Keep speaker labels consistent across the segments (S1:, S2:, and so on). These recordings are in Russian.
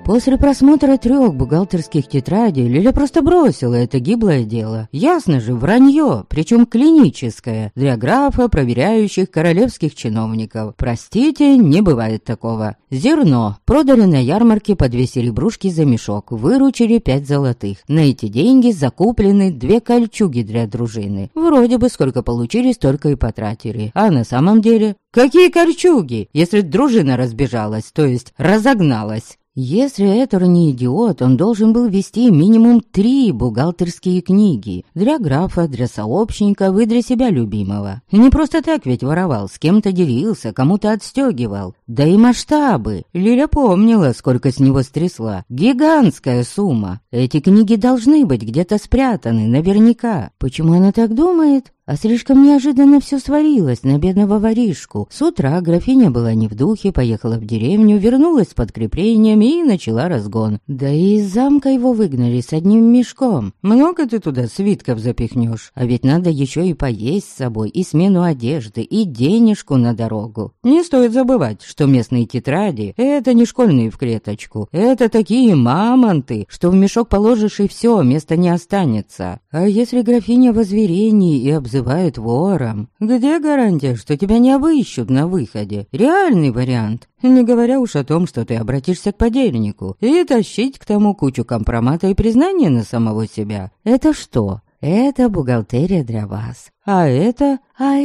S1: После просмотра 3 бухгалтерских тетрадей Лиля просто бросила это гиблое дело. Ясно же, вранье, причем клиническое, для графа, проверяющих королевских чиновников. Простите, не бывает такого. Зерно. Продали на ярмарке по 2 серебрушки за мешок, выручили 5 золотых. На эти деньги закуплены 2 кольчуги для дружины. Вроде бы сколько получили, столько и потратили. А на самом деле... Какие кольчуги, если дружина разбежалась, то есть разогналась? Если Этор не идиот, он должен был вести минимум 3 бухгалтерские книги. Для графа, для сообщников и для себя любимого. И не просто так ведь воровал, с кем-то делился, кому-то отстегивал. Да и масштабы. Лиля помнила, сколько с него стрясла. Гигантская сумма. Эти книги должны быть где-то спрятаны, наверняка. Почему она так думает? А слишком неожиданно все свалилось на бедного воришку. С утра графиня была не в духе, поехала в деревню, вернулась с подкреплениями и начала разгон. Да и из замка его выгнали с одним мешком. Много ты туда свитков запихнешь, а ведь надо еще и поесть с собой, и смену одежды, и денежку на дорогу. Не стоит забывать, что местные тетради — это не школьные в клеточку. Это такие мамонты, что в мешок положишь и все, места не останется. А если графиня в озверении и обзывают вором, где гарантия, что тебя не обыщут на выходе? Реальный вариант. Не говоря уж о том, что ты обратишься к подельнику и тащить к тому кучу компромата и признания на самого себя. Это что? Это бухгалтерия для вас. А это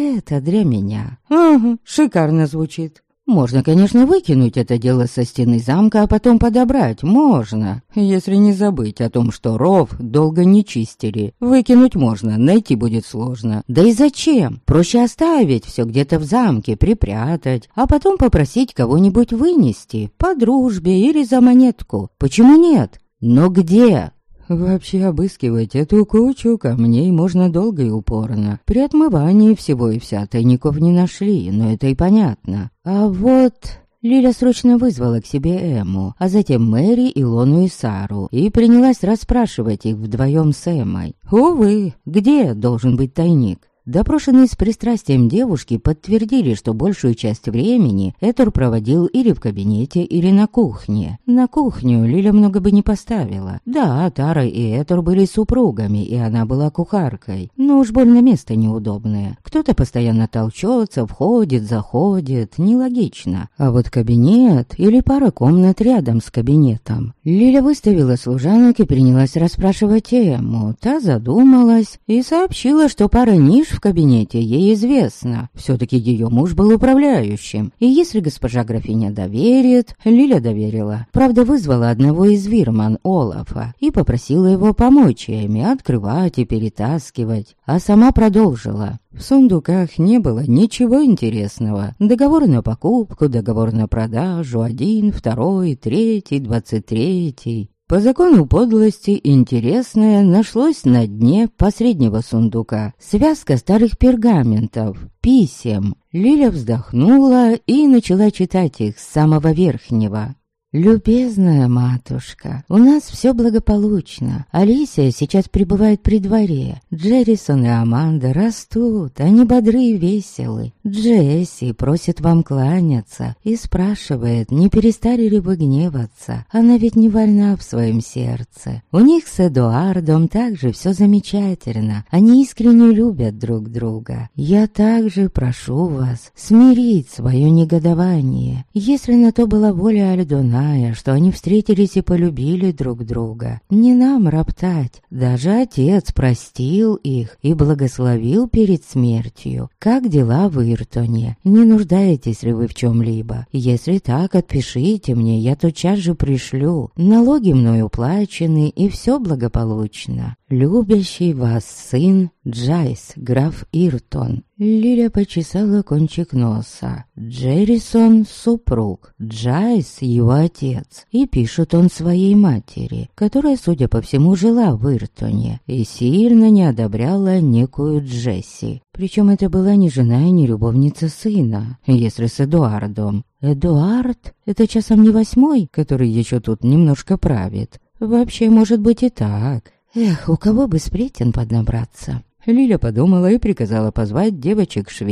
S1: для меня. Ага, шикарно звучит. Можно, конечно, выкинуть это дело со стены замка, а потом подобрать. Можно, если не забыть о том, что ров долго не чистили. Выкинуть можно, найти будет сложно. Да и зачем? Проще оставить все где-то в замке, припрятать, а потом попросить кого-нибудь вынести, по дружбе или за монетку. Почему нет? Но где? Вообще обыскивать эту кучу камней можно долго и упорно. При отмывании всего и вся тайников не нашли, но это и понятно. А вот... Лиля срочно вызвала к себе Эмму, а затем Мэри, Илону и Сару, и принялась расспрашивать их вдвоем с Эммой. Увы, где должен быть тайник? Допрошенные с пристрастием девушки подтвердили, что большую часть времени Этор проводил или в кабинете, или на кухне. На кухню Лиля много бы не поставила. Да, Тара и Этор были супругами, и она была кухаркой. Но уж больно место неудобное. Кто-то постоянно толчется, входит, заходит. Нелогично. А вот кабинет или пара комнат рядом с кабинетом. Лиля выставила служанок и принялась расспрашивать Эмму. Та задумалась и сообщила, что пара ниш в кабинете ей известно. Все-таки ее муж был управляющим. И если госпожа графиня доверит, Лиля доверила. Правда, вызвала одного из вирман, Олафа, и попросила его помочь ими открывать и перетаскивать. А сама продолжила. В сундуках не было ничего интересного. Договор на покупку, договор на продажу, 1, 2, 3, 23. По закону подлости интересное нашлось на дне последнего сундука. Связка старых пергаментов, писем. Лиля вздохнула и начала читать их с самого верхнего. «Любезная матушка, у нас все благополучно. Алисия сейчас пребывает при дворе. Джеррисон и Аманда растут, они бодры и веселы. Джесси просит вам кланяться и спрашивает, не перестали ли вы гневаться. Она ведь не вольна в своем сердце. У них с Эдуардом также все замечательно. Они искренне любят друг друга. Я также прошу вас смирить свое негодование. Если на то была воля Альдона, что они встретились и полюбили друг друга. Не нам роптать. Даже отец простил их и благословил перед смертью. Как дела в Иртоне? Не нуждаетесь ли вы в чем-либо? Если так, отпишите мне, я тотчас же пришлю. Налоги мною уплачены, и все благополучно. Любящий вас сын Джайс, граф Иртон». Лиля почесала кончик носа. Джеррисон — супруг, Джайс — его отец. И пишет он своей матери, которая, судя по всему, жила в Иртоне и сильно не одобряла некую Джесси. Причем это была не жена и не любовница сына, если с Эдуардом. Эдуард — это часом не 8, который еще тут немножко правит. Вообще, может быть и так. Эх, у кого бы сплетен поднабраться. Лиля подумала и приказала позвать девочек-швей.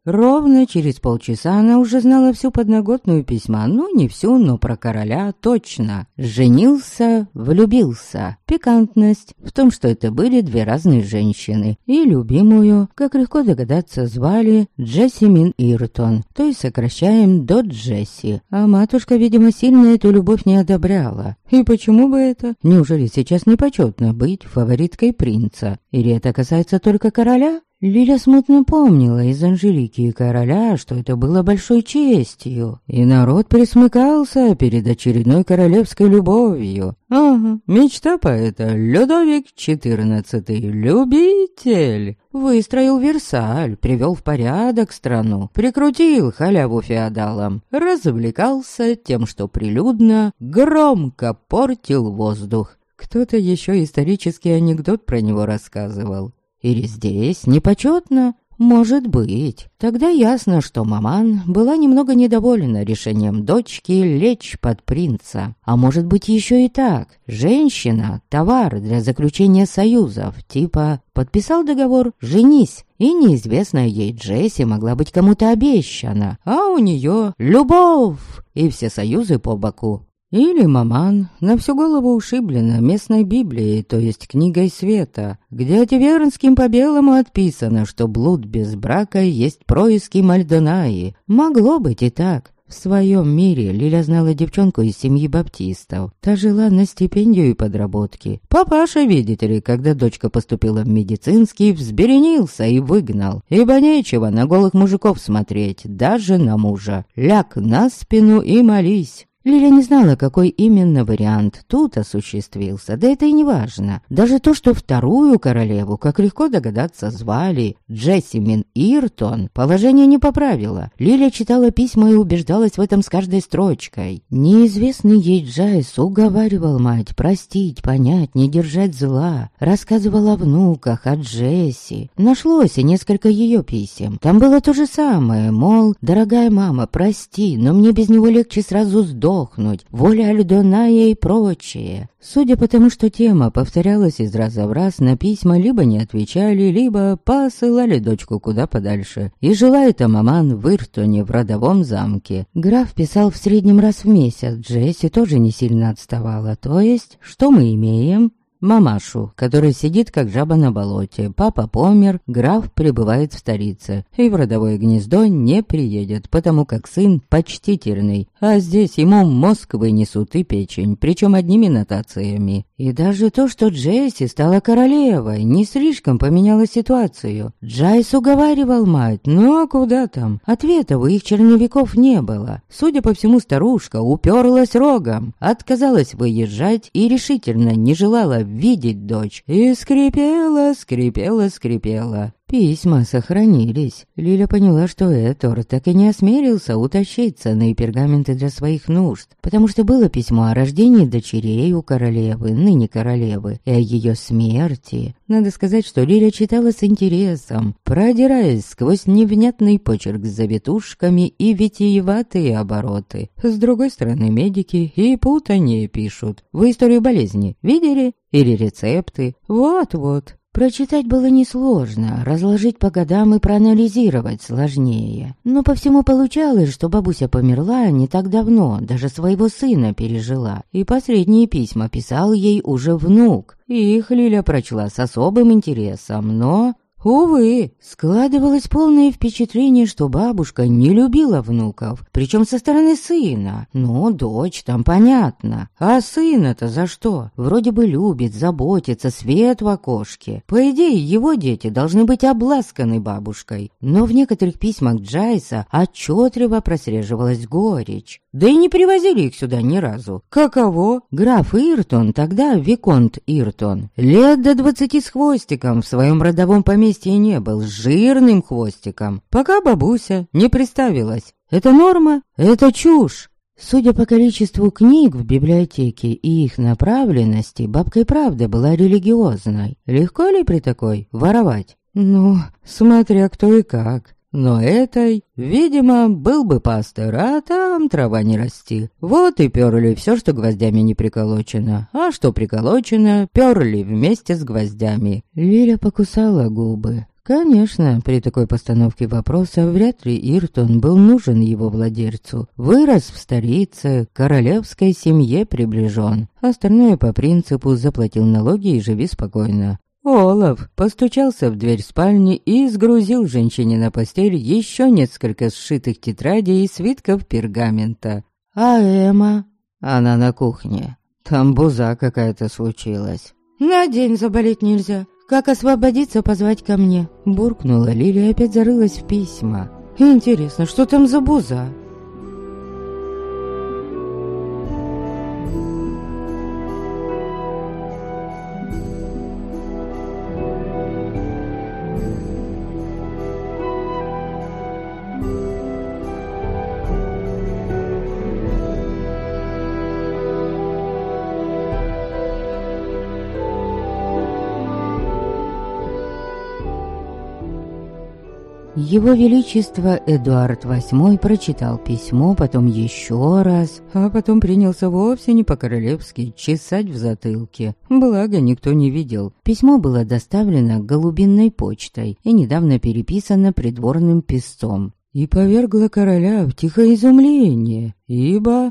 S1: Ровно через полчаса она уже знала всю подноготную письма. Ну, не всю, но про короля точно. Женился, влюбился. Пикантность в том, что это были две разные женщины. И любимую, как легко догадаться, звали Джессимин Иртон. То есть сокращаем до Джесси. А матушка, видимо, сильно эту любовь не одобряла. И почему бы это? Неужели сейчас непочетно быть фавориткой принца? Или это касается только короля? Лиля смутно помнила из Анжелики и короля, что это было большой честью, и народ присмыкался перед очередной королевской любовью. Ага, мечта поэта Людовик XIV, любитель. Выстроил Версаль, привел в порядок страну, прикрутил халяву феодалам, развлекался тем, что прилюдно, громко портил воздух. Кто-то еще исторический анекдот про него рассказывал. Или здесь непочетно? Может быть. Тогда ясно, что маман была немного недовольна решением дочки лечь под принца. А может быть еще и так. Женщина — товар для заключения союзов. Типа подписал договор «женись». И неизвестная ей Джесси могла быть кому-то обещана. А у нее любовь и все союзы по боку. Или маман на всю голову ушиблена местной Библией, то есть книгой света, где Отивернским по белому отписано, что блуд без брака есть происки Мальдонаи. Могло быть и так. В своем мире Лиля знала девчонку из семьи баптистов. Та жила на стипендию и подработки. Папаша, видите ли, когда дочка поступила в медицинский, взберенился и выгнал. Ибо нечего на голых мужиков смотреть, даже на мужа. Ляг на спину и молись. Лиля не знала, какой именно вариант тут осуществился, да это и не важно. Даже то, что вторую королеву, как легко догадаться, звали Джессимин Иртон, положение не поправило. Лиля читала письма и убеждалась в этом с каждой строчкой. Неизвестный ей Джайс уговаривал мать простить, понять, не держать зла. Рассказывал о внуках, о Джесси. Нашлось и несколько ее писем. Там было то же самое, мол, дорогая мама, прости, но мне без него легче сразу сдохнуть. Воля Альдоная и прочее. Судя по тому, что тема повторялась из раза в раз, на письма либо не отвечали, либо посылали дочку куда подальше. И жила эта маман в Иртоне, в родовом замке. Граф писал в среднем раз в месяц, Джесси тоже не сильно отставала. То есть, что мы имеем? Мамашу, которая сидит как жаба на болоте. Папа помер, граф пребывает в столице. И в родовое гнездо не приедет, потому как сын почтительный. А здесь ему мозг вынесут и печень, причем одними нотациями. И даже то, что Джесси стала королевой, не слишком поменяло ситуацию. Джайс уговаривал мать, ну а куда там? Ответа у их черновиков не было. Судя по всему, старушка уперлась рогом, отказалась выезжать и решительно не желала видеть дочь. И скрипела. Письма сохранились. Лиля поняла, что Этор так и не осмелился утащить ценные пергаменты для своих нужд, потому что было письмо о рождении дочерей у королевы, ныне королевы, и о ее смерти. Надо сказать, что Лиля читала с интересом, продираясь сквозь невнятный почерк с завитушками и витиеватые обороты. С другой стороны, медики и путанье пишут. Вы историю болезни видели? Или рецепты? Вот-вот. Прочитать было несложно, разложить по годам и проанализировать сложнее. Но по всему получалось, что бабуся померла не так давно, даже своего сына пережила. И последние письма писал ей уже внук. И их Лиля прочла с особым интересом, но... Увы, складывалось полное впечатление, что бабушка не любила внуков, причем со стороны сына. Ну, дочь там понятно. А сына-то за что? Вроде бы любит, заботится, свет в окошке. По идее, его дети должны быть обласканы бабушкой. Но в некоторых письмах Джайса отчетливо прослеживалась горечь. Да и не привозили их сюда ни разу. Каково? Граф Иртон, тогда виконт Иртон, лет до 20 с хвостиком в своем родовом поместье не был, с жирным хвостиком, пока бабуся не представилась. Это норма? Это чушь. Судя по количеству книг в библиотеке и их направленности, бабка и правда была религиозной. Легко ли при такой воровать? Ну, смотря кто и как. Но этой, видимо, был бы пастор, а там трава не расти. Вот и перли все, что гвоздями не приколочено. А что приколочено, перли вместе с гвоздями. Лиля покусала губы. Конечно, при такой постановке вопроса вряд ли Иртон был нужен его владельцу. Вырос в столице, к королевской семье приближен. Остальное по принципу заплатил налоги и живи спокойно. Олаф постучался в дверь спальни и сгрузил женщине на постель еще несколько сшитых тетрадей и свитков пергамента. А Эмма? Она на кухне. Там буза какая-то случилась. «На день заболеть нельзя. Как освободиться, позвать ко мне?» Буркнула Лилия и опять зарылась в письма. «Интересно, что там за буза?» Его Величество Эдуард VIII прочитал письмо, потом еще раз, а потом принялся вовсе не по-королевски чесать в затылке. Благо, никто не видел. Письмо было доставлено голубинной почтой и недавно переписано придворным писцом. И повергло короля в тихое изумление, ибо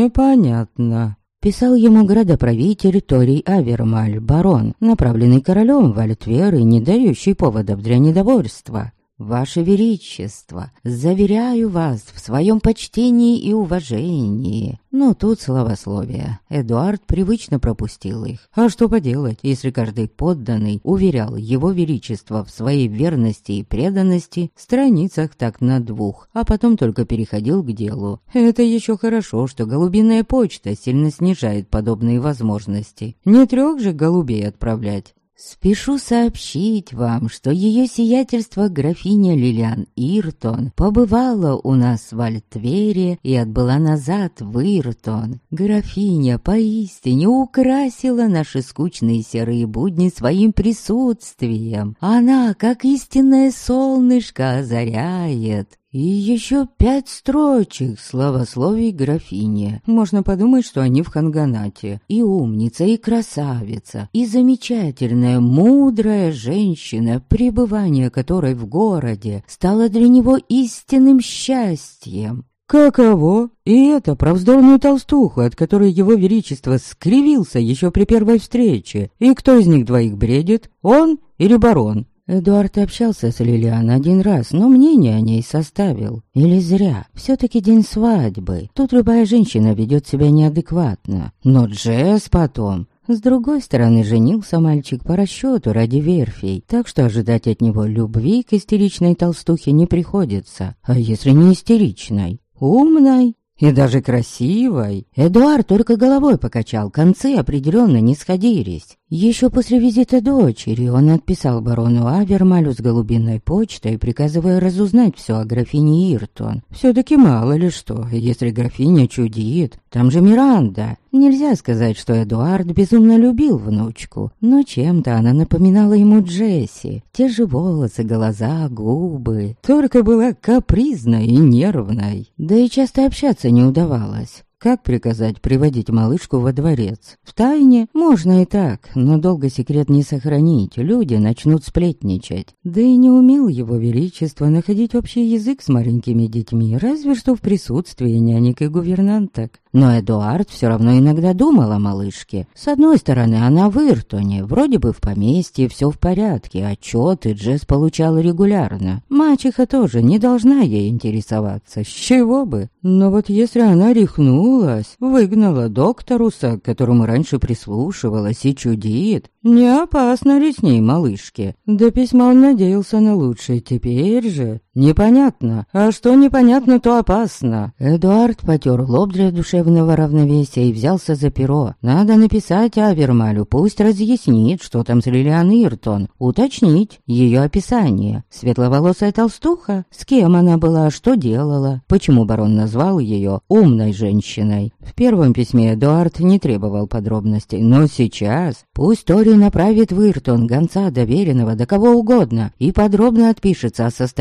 S1: непонятно. Писал ему градоправитель Торий Авермаль, барон, направленный королем в Альтвер и не дающий поводов для недовольства. «Ваше Величество, заверяю вас в своем почтении и уважении». Но тут словословие. Эдуард привычно пропустил их. А что поделать, если каждый подданный уверял его Величество в своей верности и преданности в страницах так на 2, а потом только переходил к делу. Это еще хорошо, что голубиная почта сильно снижает подобные возможности. Не 3 же голубей отправлять. Спешу сообщить вам, что ее сиятельство графиня Лилиан Иртон побывала у нас в Альтвере и отбыла назад в Иртон. Графиня поистине украсила наши скучные серые будни своим присутствием. Она, как истинное солнышко, озаряет. И еще 5 строчек славословий графине. Можно подумать, что они в Ханганате. И умница, и красавица, и замечательная, мудрая женщина, пребывание которой в городе стало для него истинным счастьем. Каково? И это про вздорную толстуху, от которой его величество скривился еще при первой встрече. И кто из них двоих бредит? Он или барон? Эдуард общался с Лилиан 1 раз, но мнение о ней составил. Или зря. Все-таки день свадьбы. Тут любая женщина ведет себя неадекватно. Но Джесс потом... С другой стороны, женился мальчик по расчету ради верфей, так что ожидать от него любви к истеричной толстухе не приходится. А если не истеричной? Умной? И даже красивой. Эдуард только головой покачал, концы определенно не сходились. Еще после визита дочери он отписал барону Авермалю с голубиной почтой, приказывая разузнать все о графине Иртон. Все-таки мало ли что, если графиня чудит. Там же Миранда. Нельзя сказать, что Эдуард безумно любил внучку, но чем-то она напоминала ему Джесси. Те же волосы, глаза, губы. Только была капризной и нервной. Да и часто общаться не удавалось. Как приказать приводить малышку во дворец? Втайне можно и так, но долго секрет не сохранить, люди начнут сплетничать. Да и не умел его величество находить общий язык с маленькими детьми, разве что в присутствии нянек и гувернанток. Но Эдуард все равно иногда думал о малышке. С одной стороны, она в Иртоне, вроде бы в поместье, все в порядке, отчеты Джесс получала регулярно. Мачеха тоже не должна ей интересоваться, с чего бы. Но вот если она рехнулась, выгнала докторуса, к которому раньше прислушивалась и чудит, не опасно ли с ней малышке? До письма он надеялся на лучшее, теперь же... Непонятно, а что непонятно, то опасно. Эдуард потер лоб для душевного равновесия и взялся за перо. Надо написать Авермалю, пусть разъяснит, что там с Лилиан Иртон, уточнить ее описание. Светловолосая толстуха? С кем она была, что делала? Почему барон назвал ее умной женщиной? В первом письме Эдуард не требовал подробностей, но сейчас пусть Тори направит в Иртон гонца доверенного до кого угодно и подробно отпишется о состоянии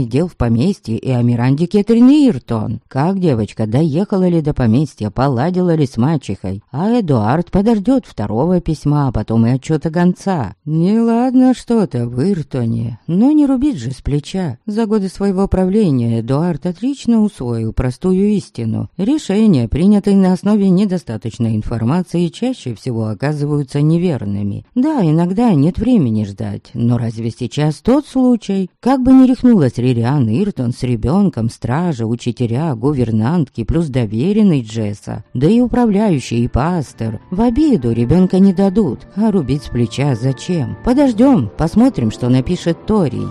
S1: дел в поместье и о Миранде Кэтрин Иртон. Как девочка, доехала ли до поместья, поладила ли с мачехой. А Эдуард подождет второго письма, а потом и отчета гонца. Неладно что-то в Иртоне, но не рубить же с плеча. За годы своего правления Эдуард отлично усвоил простую истину. Решения, принятые на основе недостаточной информации, чаще всего оказываются неверными. Да, иногда нет времени ждать, но разве сейчас тот случай? Как бы ни рехнулась Ририан Иртон с ребенком, стража, учителя, гувернантки, плюс доверенный Джесса, да и управляющий и пастор, в обиду ребенка не дадут, а рубить с плеча зачем? Подождем, посмотрим, что напишет Торий.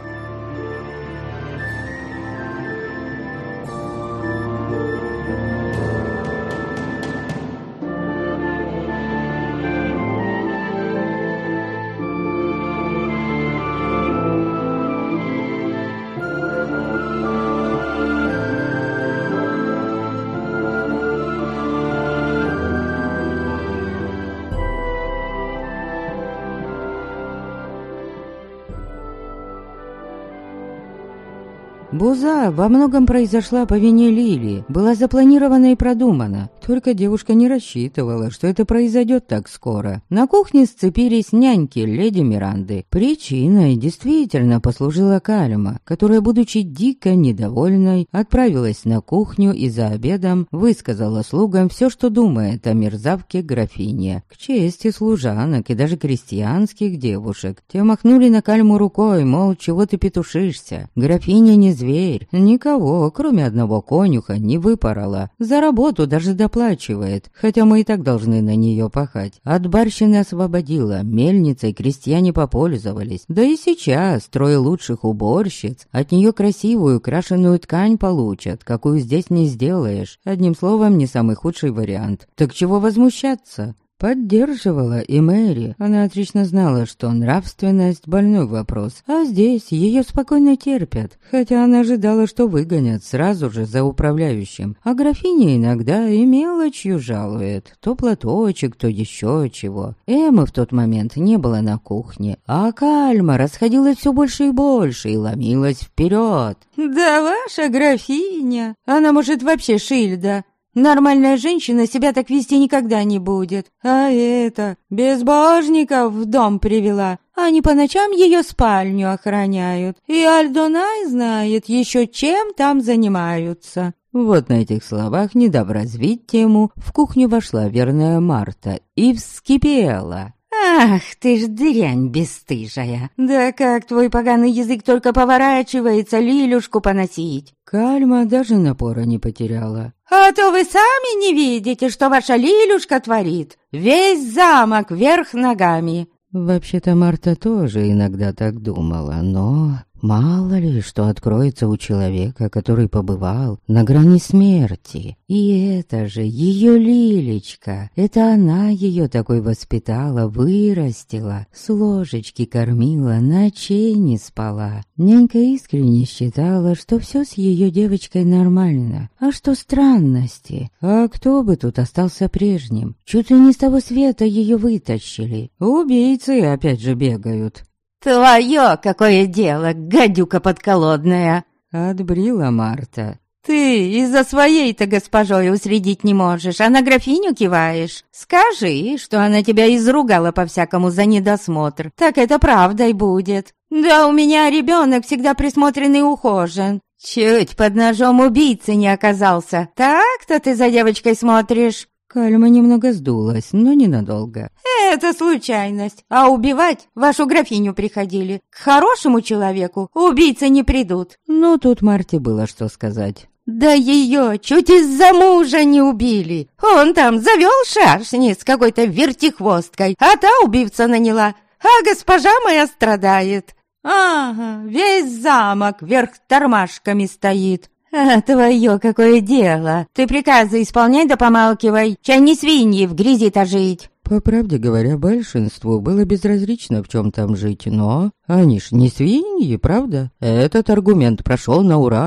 S1: Буза во многом произошла по вине Лили, была запланирована и продумана. Только девушка не рассчитывала, что это произойдет так скоро. На кухне сцепились няньки леди Миранды. Причиной действительно послужила Кальма, которая, будучи дико недовольной, отправилась на кухню и за обедом высказала слугам все, что думает о мерзавке графине. К чести служанок и даже крестьянских девушек, те махнули на Кальму рукой, мол, чего ты петушишься? Графиня не зверь, никого, кроме одного конюха, не выпорола. За работу даже доплачивает, хотя мы и так должны на нее пахать. От барщины освободила, мельницей крестьяне попользовались. Да и сейчас трое лучших уборщиц от нее красивую крашеную ткань получат, какую здесь не сделаешь. Одним словом, не самый худший вариант. Так чего возмущаться? Поддерживала и Мэри. Она отлично знала, что нравственность – больной вопрос. А здесь ее спокойно терпят. Хотя она ожидала, что выгонят сразу же за управляющим. А графиня иногда и мелочью жалует. То платочек, то еще чего. Эммы в тот момент не было на кухне. А Кальма расходилась все больше и больше и ломилась вперед. «Да ваша графиня! Она, может, вообще шильда!» Нормальная женщина себя так вести никогда не будет. А это, безбожников в дом привела. Они по ночам ее спальню охраняют. И Альдонай знает еще, чем там занимаются. Вот на этих словах, не дав развить тему, в кухню вошла верная Марта и вскипела. «Ах, ты ж дрянь бесстыжая! Да как твой поганый язык только поворачивается Лилюшку поносить!» Кальма даже напора не потеряла. «А то вы сами не видите, что ваша Лилюшка творит! Весь замок вверх ногами!» Вообще-то Марта тоже иногда так думала, но... Мало ли, что откроется у человека, который побывал на грани смерти. И это же ее Лилечка. Это она ее такой воспитала, вырастила, с ложечки кормила, ночей не спала. Нянька искренне считала, что все с ее девочкой нормально. А что странности? А кто бы тут остался прежним? Чуть ли не с того света ее вытащили. Убийцы опять же бегают. «Твое какое дело, гадюка подколодная!» — отбрила Марта. «Ты из-за своей-то госпожой уследить не можешь, а на графиню киваешь. Скажи, что она тебя изругала по-всякому за недосмотр, так это правдой будет. Да у меня ребенок всегда присмотрен и ухожен. Чуть под ножом убийцы не оказался. Так-то ты за девочкой смотришь». Кальма немного сдулась, но ненадолго. «Это случайность. А убивать вашу графиню приходили. К хорошему человеку убийцы не придут». Ну, тут Марте было что сказать. «Да ее чуть из-за мужа не убили. Он там завел шашни с какой-то вертихвосткой, а та убивца наняла, а госпожа моя страдает. Ага, весь замок вверх тормашками стоит». «А твое какое дело? Ты приказы исполняй да помалкивай, чай не свиньи в грязи-то жить». По правде говоря, большинству было безразлично, в чем там жить, но они ж не свиньи, правда? Этот аргумент прошел на ура.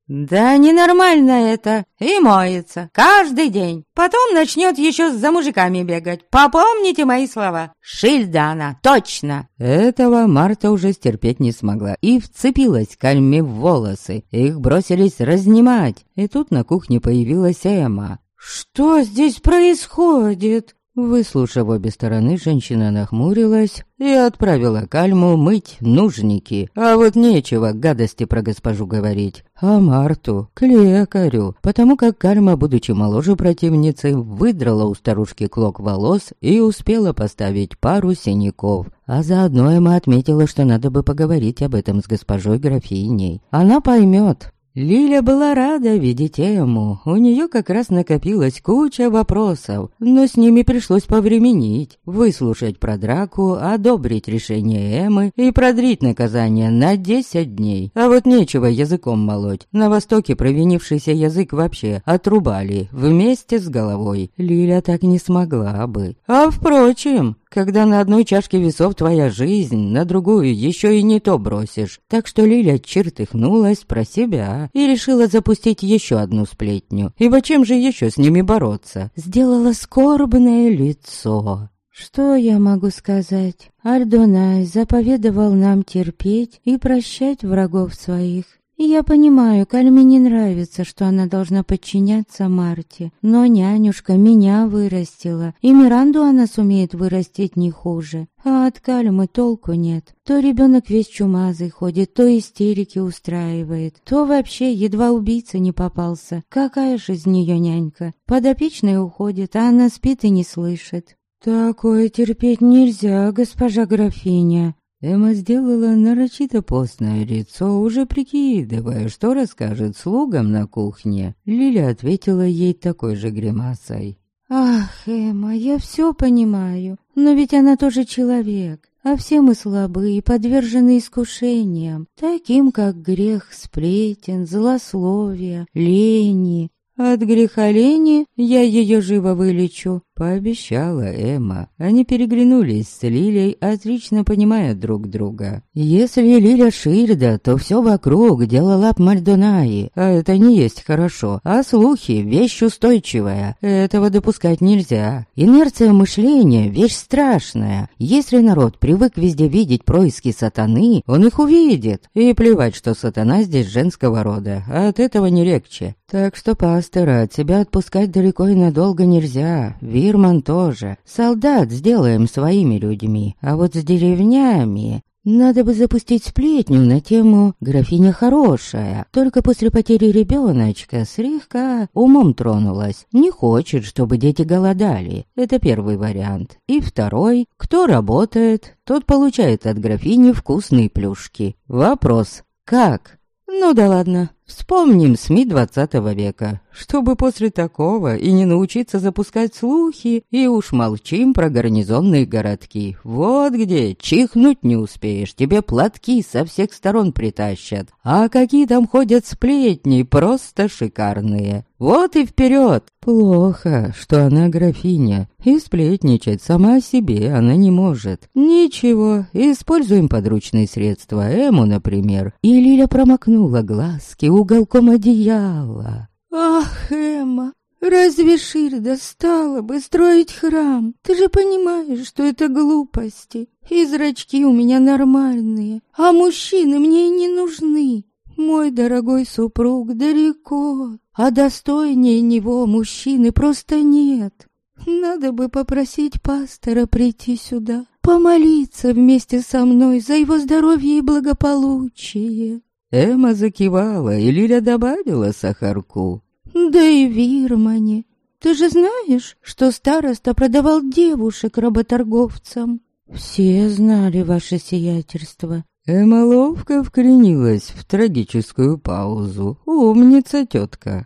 S1: Да ненормально это. И моется. Каждый день. Потом начнет еще за мужиками бегать. Попомните мои слова. Шильда она, точно. Этого Марта уже стерпеть не смогла и вцепилась Кальме в волосы. Их бросились разнимать. И тут на кухне появилась Эмма. «Что здесь происходит?» Выслушав обе стороны, женщина нахмурилась и отправила Кальму мыть нужники. А вот нечего гадости про госпожу говорить. А Марту к лекарю, потому как Кальма, будучи моложе противницы, выдрала у старушки клок волос и успела поставить пару синяков. А заодно Эмма отметила, что надо бы поговорить об этом с госпожой графиней. Она поймет. Лиля была рада видеть Эмму, у нее как раз накопилась куча вопросов, но с ними пришлось повременить, выслушать про драку, одобрить решение Эммы и продлить наказание на 10 дней. А вот нечего языком молоть, на Востоке провинившийся язык вообще отрубали вместе с головой. Лиля так не смогла бы. А впрочем, когда на одной чашке весов твоя жизнь, на другую еще и не то бросишь. Так что Лиля чертыхнулась про себя и решила запустить еще одну сплетню. Ибо чем же еще с ними бороться? Сделала скорбное лицо. Что я могу сказать? Ардонай заповедовал нам терпеть и прощать врагов своих. И я понимаю, Кальме не нравится, что она должна подчиняться Марте, но нянюшка меня вырастила, и Миранду она сумеет вырастить не хуже. А от Кальмы толку нет. То ребенок весь чумазый ходит, то истерики устраивает, то вообще едва убийца не попался. Какая же из нее нянька? Подопечная уходит, а она спит и не слышит. «Такое терпеть нельзя, госпожа графиня». Эмма сделала нарочито постное лицо, уже прикидывая, что расскажет слугам на кухне. Лиля ответила ей такой же гримасой. «Ах, Эмма, я все понимаю, но ведь она тоже человек, а все мы слабы и подвержены искушениям, таким как грех сплетен, злословия, лени. От греха лени я ее живо вылечу», — пообещала Эмма. Они переглянулись с Лилей, отлично понимая друг друга. Если Лиля Шильда, то все вокруг дело лап Мальдонаи, а это не есть хорошо. А слухи — вещь устойчивая, этого допускать нельзя. Инерция мышления — вещь страшная. Если народ привык везде видеть происки сатаны, он их увидит. И плевать, что сатана здесь женского рода, а от этого не легче. Так что пастора от себя отпускать далеко и надолго нельзя. Вирман тоже. Солдат сделаем своими людьми. А вот с деревнями... Надо бы запустить сплетню на тему «Графиня хорошая». Только после потери ребеночка слегка умом тронулась. Не хочет, чтобы дети голодали. Это первый вариант. И второй. Кто работает, тот получает от графини вкусные плюшки. Вопрос. Как? Ну да ладно. Вспомним СМИ 20 века, чтобы после такого и не научиться запускать слухи, и уж молчим про гарнизонные городки. Вот где чихнуть не успеешь, тебе платки со всех сторон притащат. А какие там ходят сплетни, просто шикарные. Вот и вперед. Плохо, что она графиня, и сплетничать сама о себе она не может. Ничего, используем подручные средства, Эму, например. И Лиля промокнула глазки уголком одеяла. «Ах, Эмма, разве Шильда стала бы строить храм? Ты же понимаешь, что это глупости. И зрачки у меня нормальные, а мужчины мне и не нужны. Мой дорогой супруг далеко, а достойнее него мужчины просто нет. Надо бы попросить пастора прийти сюда, помолиться вместе со мной за его здоровье и благополучие». Эмма закивала, и Лиля добавила сахарку. «Да и в Вирмане. Ты же знаешь, что староста продавал девушек работорговцам?» «Все знали ваше сиятельство». Эмма ловко вклинилась в трагическую паузу. Умница тетка.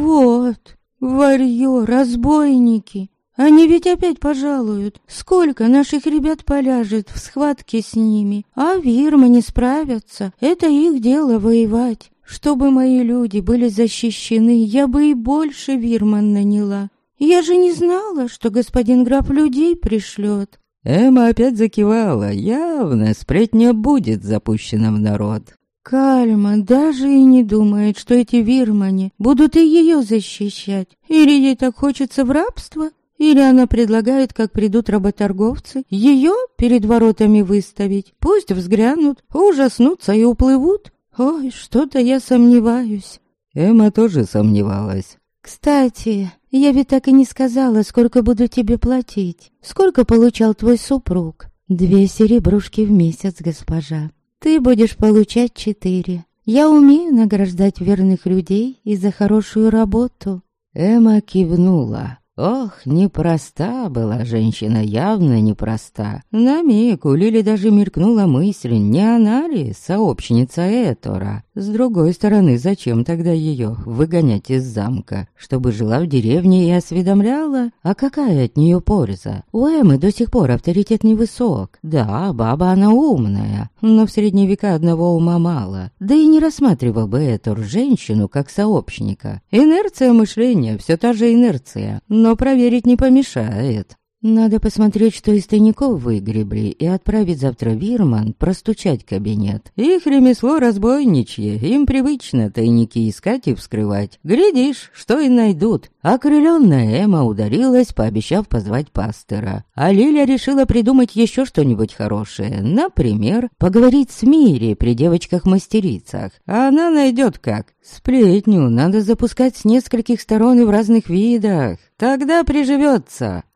S1: «Вот, варьё, разбойники. Они ведь опять пожалуют. Сколько наших ребят поляжет в схватке с ними. А Вирма не справятся. Это их дело воевать. Чтобы мои люди были защищены, я бы и больше Вирман наняла. Я же не знала, что господин граф людей пришлет». Эмма опять закивала. Явно сплетня будет запущена в народ. Кальма даже и не думает, что эти вирмане будут и ее защищать. Или ей так хочется в рабство, или она предлагает, как придут работорговцы, ее перед воротами выставить. Пусть взглянут, ужаснутся и уплывут. Ой, что-то я сомневаюсь.
S2: Эмма тоже сомневалась.
S1: Кстати, я ведь так и не сказала, сколько буду тебе платить. Сколько получал твой супруг? 2 серебрушки в месяц, госпожа. Ты будешь получать 4. Я умею награждать верных людей и за хорошую работу.
S2: Эмма кивнула. Ох, непроста была женщина, явно непроста. На миг у Лили даже мелькнула мысль, не она ли сообщница Этора? С другой стороны, зачем тогда ее выгонять из замка? Чтобы жила в деревне и осведомляла? А какая от нее польза? У Эммы до сих пор авторитет невысок. Да, баба она умная, но в средние века одного ума мало. Да и не рассматривал бы Этор женщину как сообщника. Инерция мышления, все та же инерция. Но проверить не помешает. Надо посмотреть, что из тайников выгребли, и отправить завтра Вирман простучать кабинет. Их ремесло разбойничье, им привычно тайники искать и вскрывать. Глядишь, что и найдут. Окрыленная Эмма ударилась, пообещав позвать пастора. А Лиля решила придумать еще что-нибудь хорошее. Например, поговорить с Мири при девочках-мастерицах. А она найдет как. Сплетню надо запускать с нескольких сторон и в разных видах. Тогда приживется.